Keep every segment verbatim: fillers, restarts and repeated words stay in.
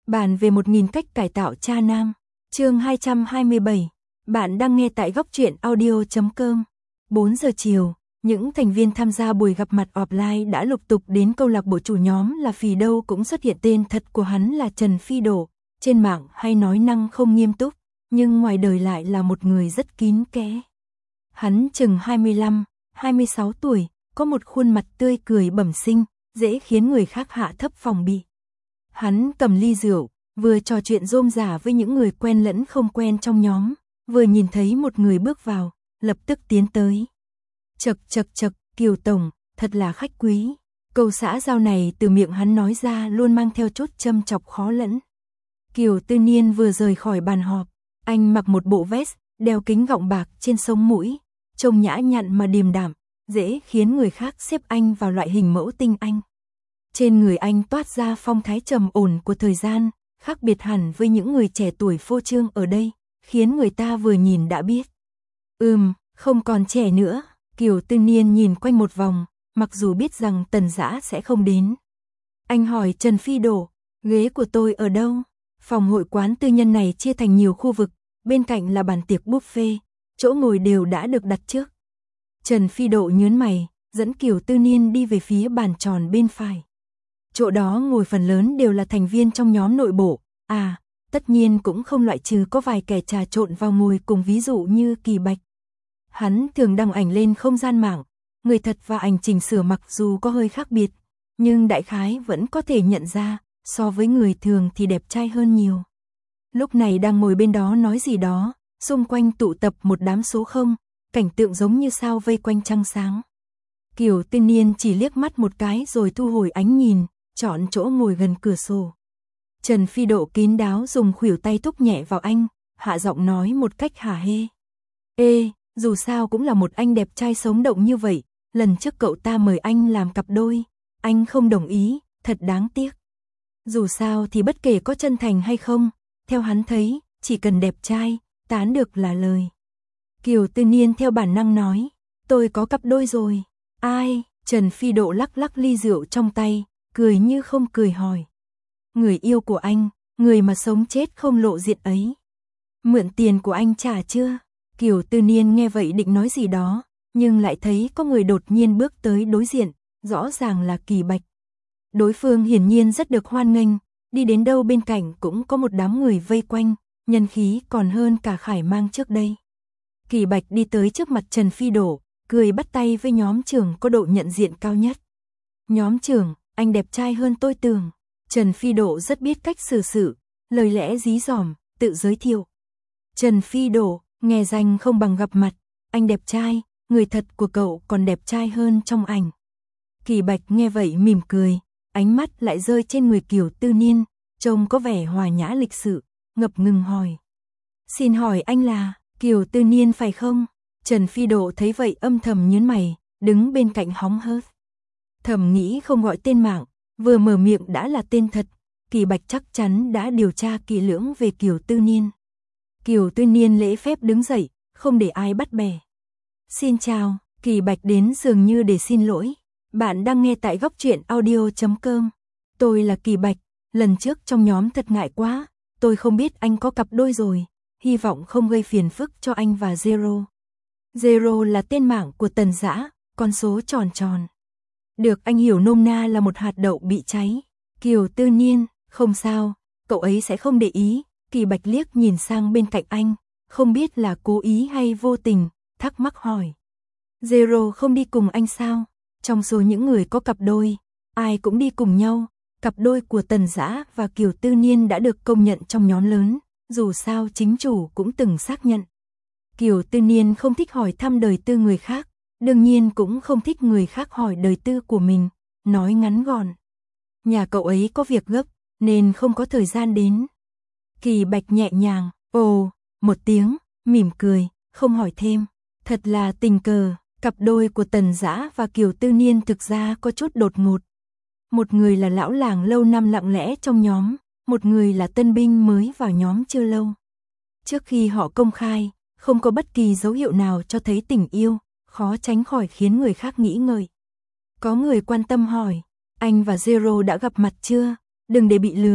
Bàn về một nghìn cách cải tạo cha nam. Chương hai trăm hai mươi bảy. Bạn đang nghe tại góc truyện audio chấm com. bốn giờ chiều, những thành viên tham gia buổi gặp mặt offline đã lục tục đến câu lạc bộ. Chủ nhóm là Phì Đâu cũng xuất hiện, tên thật của hắn là Trần Phi Đổ, trên mạng hay nói năng không nghiêm túc, nhưng ngoài đời lại là một người rất kín kẽ. Hắn chừng hai mươi lăm, hai mươi sáu tuổi, có một khuôn mặt tươi cười bẩm sinh, dễ khiến người khác hạ thấp phòng bị. Hắn cầm ly rượu, vừa trò chuyện rôm rả với những người quen lẫn không quen trong nhóm, vừa nhìn thấy một người bước vào, lập tức tiến tới. Chậc chậc chậc, Kiều Tổng, thật là khách quý. Câu xã giao này từ miệng hắn nói ra luôn mang theo chút châm chọc khó lẫn. Kiều Tư Niên vừa rời khỏi bàn họp, anh mặc một bộ vest, đeo kính gọng bạc trên sống mũi, trông nhã nhặn mà điềm đạm, dễ khiến người khác xếp anh vào loại hình mẫu tinh anh. Trên người anh toát ra phong thái trầm ổn của thời gian, khác biệt hẳn với những người trẻ tuổi phô trương ở đây, khiến người ta vừa nhìn đã biết. Ừm, không còn trẻ nữa. Kiều Tư Niên nhìn quanh một vòng, mặc dù biết rằng Tần Dã sẽ không đến. Anh hỏi Trần Phi Đổ, ghế của tôi ở đâu? Phòng hội quán tư nhân này chia thành nhiều khu vực, bên cạnh là bàn tiệc buffet, chỗ ngồi đều đã được đặt trước. Trần Phi Đổ nhớn mày, dẫn Kiều Tư Niên đi về phía bàn tròn bên phải. Chỗ đó ngồi phần lớn đều là thành viên trong nhóm nội bộ, à, tất nhiên cũng không loại trừ có vài kẻ trà trộn vào ngồi cùng, ví dụ như Kỳ Bạch. Hắn thường đăng ảnh lên không gian mạng, người thật và ảnh chỉnh sửa mặc dù có hơi khác biệt, nhưng đại khái vẫn có thể nhận ra, so với người thường thì đẹp trai hơn nhiều. Lúc này đang ngồi bên đó nói gì đó, xung quanh tụ tập một đám số không, cảnh tượng giống như sao vây quanh trăng sáng. Kiều Tư Niên chỉ liếc mắt một cái rồi thu hồi ánh nhìn, chọn chỗ ngồi gần cửa sổ. Trần Phi Độ kín đáo dùng khuỷu tay thúc nhẹ vào anh, hạ giọng nói một cách hả hê. Ê, dù sao cũng là một anh đẹp trai sống động như vậy, lần trước cậu ta mời anh làm cặp đôi, anh không đồng ý, thật đáng tiếc. Dù sao thì bất kể có chân thành hay không, theo hắn thấy, chỉ cần đẹp trai, tán được là lời. Kiều Tư Niên theo bản năng nói, tôi có cặp đôi rồi. Ai? Trần Phi Độ lắc lắc ly rượu trong tay, cười như không cười hỏi. Người yêu của anh, người mà sống chết không lộ diện ấy. Mượn tiền của anh trả chưa? Kiều Tư Niên nghe vậy định nói gì đó, nhưng lại thấy có người đột nhiên bước tới đối diện, rõ ràng là Kỳ Bạch. Đối phương hiển nhiên rất được hoan nghênh, đi đến đâu bên cạnh cũng có một đám người vây quanh, nhân khí còn hơn cả Khải Mang trước đây. Kỳ Bạch đi tới trước mặt Trần Phi Đổ, cười bắt tay với nhóm trưởng có độ nhận diện cao nhất. Nhóm trưởng, anh đẹp trai hơn tôi tưởng. Trần Phi Đổ rất biết cách xử sự, lời lẽ dí dỏm, tự giới thiệu. Trần Phi Đổ, nghe danh không bằng gặp mặt, anh đẹp trai, người thật của cậu còn đẹp trai hơn trong ảnh. Kỳ Bạch nghe vậy mỉm cười, ánh mắt lại rơi trên người Kiều Tư Niên, trông có vẻ hòa nhã lịch sự, ngập ngừng hỏi. Xin hỏi anh là Kiều Tư Niên phải không? Trần Phi Đổ thấy vậy âm thầm nhướng mày, đứng bên cạnh hóng hớt. Thầm nghĩ không gọi tên mạng, vừa mở miệng đã là tên thật, Kỳ Bạch chắc chắn đã điều tra kỹ lưỡng về Kiều Tư Niên. Kiều Tư Niên lễ phép đứng dậy, không để ai bắt bẻ. Xin chào, Kỳ Bạch đến dường như để xin lỗi. Bạn đang nghe tại góc truyện audio chấm com. Tôi là Kỳ Bạch, lần trước trong nhóm thật ngại quá, tôi không biết anh có cặp đôi rồi, hy vọng không gây phiền phức cho anh và Zero. Zero là tên mạng của Tần Dã, con số tròn tròn. Được anh hiểu nôm na là một hạt đậu bị cháy. Kiều Tư Niên, không sao, cậu ấy sẽ không để ý. Kỳ Bạch liếc nhìn sang bên cạnh anh, không biết là cố ý hay vô tình, thắc mắc hỏi. Zero không đi cùng anh sao? Trong số những người có cặp đôi, ai cũng đi cùng nhau. Cặp đôi của Tần Dã và Kiều Tư Niên đã được công nhận trong nhóm lớn, dù sao chính chủ cũng từng xác nhận. Kiều Tư Niên không thích hỏi thăm đời tư người khác, đương nhiên cũng không thích người khác hỏi đời tư của mình, nói ngắn gọn. Nhà cậu ấy có việc gấp, nên không có thời gian đến. Kỳ Bạch nhẹ nhàng, ồ, một tiếng, mỉm cười, không hỏi thêm. Thật là tình cờ, cặp đôi của Tần Dã và Kiều Tư Niên thực ra có chút đột ngột. Một người là lão làng lâu năm lặng lẽ trong nhóm, một người là tân binh mới vào nhóm chưa lâu. Trước khi họ công khai, không có bất kỳ dấu hiệu nào cho thấy tình yêu, khó tránh khỏi khiến người khác nghĩ ngợi. Có người quan tâm hỏi, anh và Zero đã gặp mặt chưa? Đừng để bị lừa,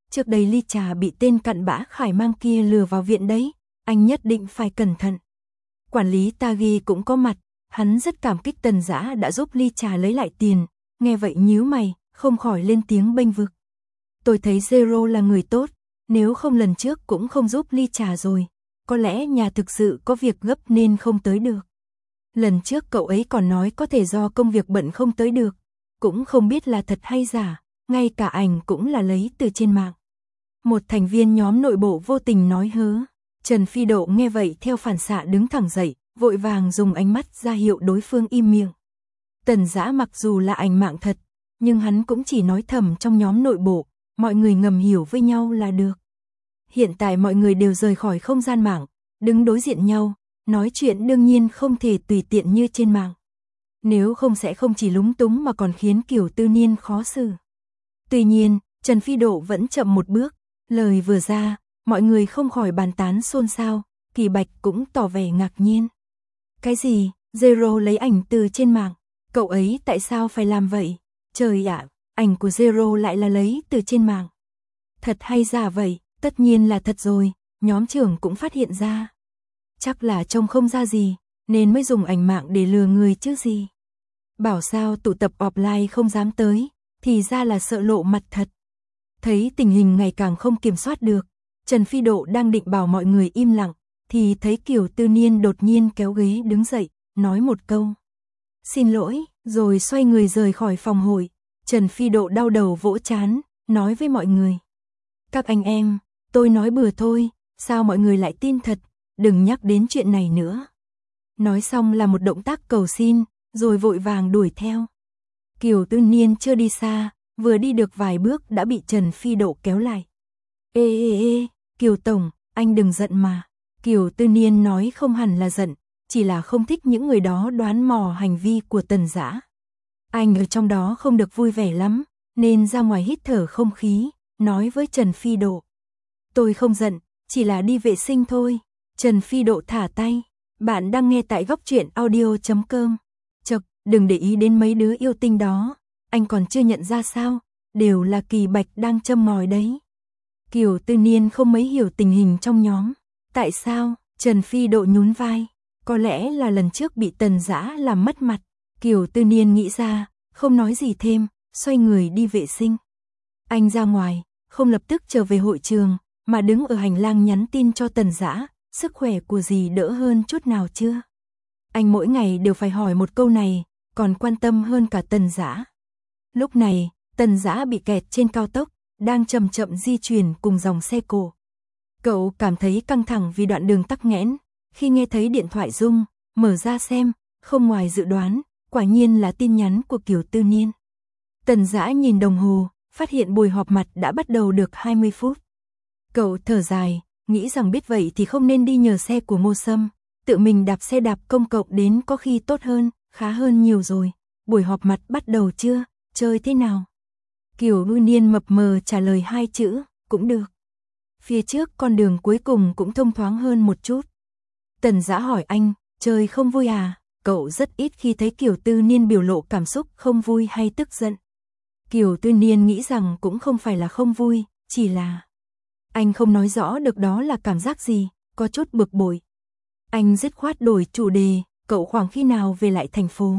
trước đây ly trà bị tên cặn bã khải mang kia lừa vào viện đấy, anh nhất định phải cẩn thận. Quản lý Tagi cũng có mặt, hắn rất cảm kích Tần Dã đã giúp ly trà lấy lại tiền, nghe vậy nhíu mày, không khỏi lên tiếng bênh vực. Tôi thấy Zero là người tốt, nếu không lần trước cũng không giúp ly trà rồi, có lẽ nhà thực sự có việc gấp nên không tới được. Lần trước cậu ấy còn nói có thể do công việc bận không tới được, cũng không biết là thật hay giả, ngay cả ảnh cũng là lấy từ trên mạng. Một thành viên nhóm nội bộ vô tình nói hớ, Trần Phi Độ nghe vậy theo phản xạ đứng thẳng dậy, vội vàng dùng ánh mắt ra hiệu đối phương im miệng. Tần Dã mặc dù là ảnh mạng thật, nhưng hắn cũng chỉ nói thầm trong nhóm nội bộ, mọi người ngầm hiểu với nhau là được. Hiện tại mọi người đều rời khỏi không gian mạng, đứng đối diện nhau, nói chuyện đương nhiên không thể tùy tiện như trên mạng. Nếu không sẽ không chỉ lúng túng mà còn khiến Kiều Tư Niên khó xử. Tuy nhiên, Trần Phi Độ vẫn chậm một bước, lời vừa ra, mọi người không khỏi bàn tán xôn xao, Kỳ Bạch cũng tỏ vẻ ngạc nhiên. Cái gì, Zero lấy ảnh từ trên mạng, cậu ấy tại sao phải làm vậy? Trời ạ, ảnh của Zero lại là lấy từ trên mạng. Thật hay giả vậy? Tất nhiên là thật rồi, nhóm trưởng cũng phát hiện ra. Chắc là trông không ra gì, nên mới dùng ảnh mạng để lừa người chứ gì. Bảo sao tụ tập offline không dám tới, thì ra là sợ lộ mặt thật. Thấy tình hình ngày càng không kiểm soát được, Trần Phi Độ đang định bảo mọi người im lặng, thì thấy Kiều Tư Niên đột nhiên kéo ghế đứng dậy, nói một câu. Xin lỗi, rồi xoay người rời khỏi phòng hội. Trần Phi Độ đau đầu vỗ trán, nói với mọi người. Các anh em, tôi nói bừa thôi, sao mọi người lại tin thật, đừng nhắc đến chuyện này nữa. Nói xong là một động tác cầu xin, rồi vội vàng đuổi theo. Kiều Tư Niên chưa đi xa, vừa đi được vài bước đã bị Trần Phi Độ kéo lại. Ê ê ê, Kiều Tổng, anh đừng giận mà. Kiều Tư Niên nói không hẳn là giận, chỉ là không thích những người đó đoán mò hành vi của Tần Dã. Anh ở trong đó không được vui vẻ lắm, nên ra ngoài hít thở không khí, nói với Trần Phi Độ. Tôi không giận, chỉ là đi vệ sinh thôi. Trần Phi Độ thả tay. Bạn đang nghe tại góc truyện audio chấm com. Chật, đừng để ý đến mấy đứa yêu tinh đó. Anh còn chưa nhận ra sao? Đều là Kỳ Bạch đang châm ngòi đấy. Kiều Tư Niên không mấy hiểu tình hình trong nhóm. Tại sao? Trần Phi Độ nhún vai. Có lẽ là lần trước bị Tần Dã làm mất mặt. Kiều Tư Niên nghĩ ra, không nói gì thêm, xoay người đi vệ sinh. Anh ra ngoài, không lập tức trở về hội trường, mà đứng ở hành lang nhắn tin cho Tần Dã, sức khỏe của dì đỡ hơn chút nào chưa? Anh mỗi ngày đều phải hỏi một câu này, còn quan tâm hơn cả Tần Dã. Lúc này, Tần Dã bị kẹt trên cao tốc, đang chậm chậm di chuyển cùng dòng xe cộ. Cậu cảm thấy căng thẳng vì đoạn đường tắc nghẽn, khi nghe thấy điện thoại rung, mở ra xem, không ngoài dự đoán, quả nhiên là tin nhắn của Kiều Tư Niên. Tần Dã nhìn đồng hồ, phát hiện buổi họp mặt đã bắt đầu được hai mươi phút. Cậu thở dài, nghĩ rằng biết vậy thì không nên đi nhờ xe của Ngô Sâm, tự mình đạp xe đạp công cộng đến có khi tốt hơn, khá hơn nhiều rồi. Buổi họp mặt bắt đầu chưa, chơi thế nào? Kiều Tư Niên mập mờ trả lời hai chữ, cũng được. Phía trước con đường cuối cùng cũng thông thoáng hơn một chút. Tần Dã hỏi anh, chơi không vui à? Cậu rất ít khi thấy Kiều Tư Niên biểu lộ cảm xúc không vui hay tức giận. Kiều Tư Niên nghĩ rằng cũng không phải là không vui, chỉ là anh không nói rõ được đó là cảm giác gì, có chút bực bội. Anh dứt khoát đổi chủ đề, cậu khoảng khi nào về lại thành phố?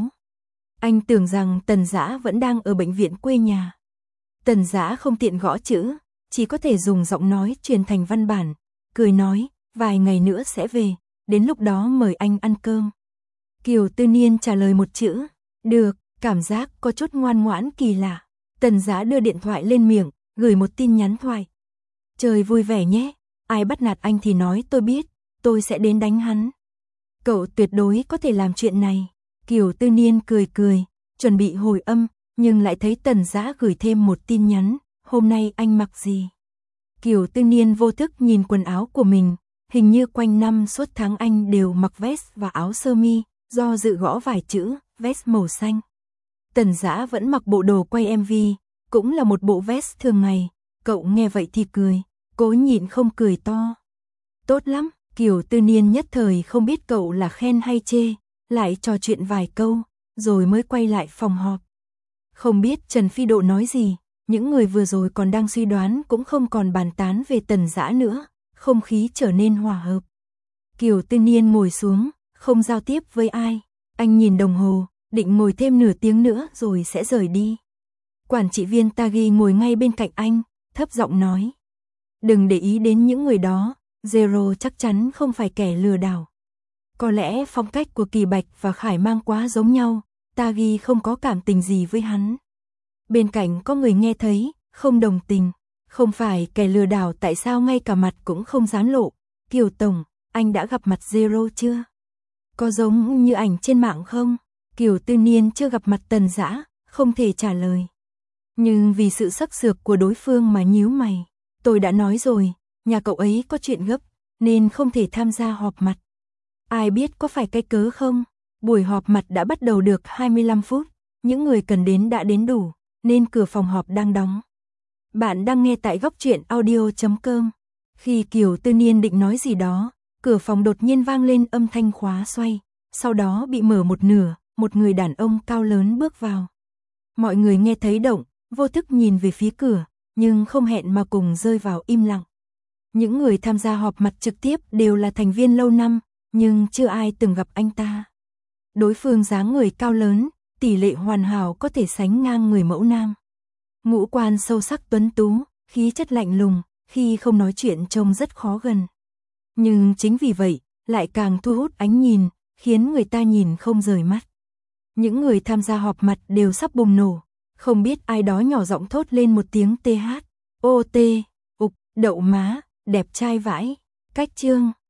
Anh tưởng rằng Tần Dã vẫn đang ở bệnh viện quê nhà. Tần Dã không tiện gõ chữ, chỉ có thể dùng giọng nói truyền thành văn bản, cười nói, vài ngày nữa sẽ về, đến lúc đó mời anh ăn cơm. Kiều Tư Niên trả lời một chữ, được, cảm giác có chút ngoan ngoãn kỳ lạ. Tần Dã đưa điện thoại lên miệng, gửi một tin nhắn thoại. Trời vui vẻ nhé, ai bắt nạt anh thì nói tôi biết, tôi sẽ đến đánh hắn. Cậu tuyệt đối có thể làm chuyện này. Kiều Tư Niên cười cười, chuẩn bị hồi âm, nhưng lại thấy Tần Dã gửi thêm một tin nhắn, hôm nay anh mặc gì? Kiều Tư Niên vô thức nhìn quần áo của mình, hình như quanh năm suốt tháng anh đều mặc vest và áo sơ mi, do dự gõ vài chữ, vest màu xanh. Tần Dã vẫn mặc bộ đồ quay em vê, cũng là một bộ vest thường ngày, cậu nghe vậy thì cười, cố nhịn không cười to. Tốt lắm, Kiều Tư Niên nhất thời không biết cậu là khen hay chê, lại trò chuyện vài câu, rồi mới quay lại phòng họp. Không biết Trần Phi Độ nói gì, Những người vừa rồi còn đang suy đoán cũng không còn bàn tán về Tần Dã nữa, không khí trở nên hòa hợp. Kiều Tư Niên ngồi xuống, không giao tiếp với ai. Anh nhìn đồng hồ, định ngồi thêm nửa tiếng nữa rồi sẽ rời đi. Quản trị viên Tagi ngồi ngay bên cạnh anh, thấp giọng nói. Đừng để ý đến những người đó, Zero chắc chắn không phải kẻ lừa đảo. Có lẽ phong cách của Kỳ Bạch và Khải Mang quá giống nhau, Tagi không có cảm tình gì với hắn. Bên cạnh có người nghe thấy, không đồng tình. Không phải kẻ lừa đảo tại sao ngay cả mặt cũng không dán lộ. Kiều Tổng, anh đã gặp mặt Zero chưa? Có giống như ảnh trên mạng không? Kiều Tư Niên chưa gặp mặt Tần Dã, không thể trả lời. Nhưng vì sự sắc sược của đối phương mà nhíu mày. Tôi đã nói rồi, nhà cậu ấy có chuyện gấp, nên không thể tham gia họp mặt. Ai biết có phải cái cớ không? Buổi họp mặt đã bắt đầu được hai mươi lăm phút, những người cần đến đã đến đủ, nên cửa phòng họp đang đóng. Bạn đang nghe tại góc truyện audio chấm com. Khi Kiều Tư Niên định nói gì đó, cửa phòng đột nhiên vang lên âm thanh khóa xoay, sau đó bị mở một nửa, một người đàn ông cao lớn bước vào. Mọi người nghe thấy động, vô thức nhìn về phía cửa, nhưng không hẹn mà cùng rơi vào im lặng. Những người tham gia họp mặt trực tiếp đều là thành viên lâu năm, nhưng chưa ai từng gặp anh ta. Đối phương dáng người cao lớn, tỷ lệ hoàn hảo có thể sánh ngang người mẫu nam. Ngũ quan sâu sắc tuấn tú, khí chất lạnh lùng, khi không nói chuyện trông rất khó gần. Nhưng chính vì vậy, lại càng thu hút ánh nhìn, khiến người ta nhìn không rời mắt. Những người tham gia họp mặt đều sắp bùng nổ, không biết ai đó nhỏ giọng thốt lên một tiếng tê hát, ô tê, ục, đậu má, đẹp trai vãi, cách chương.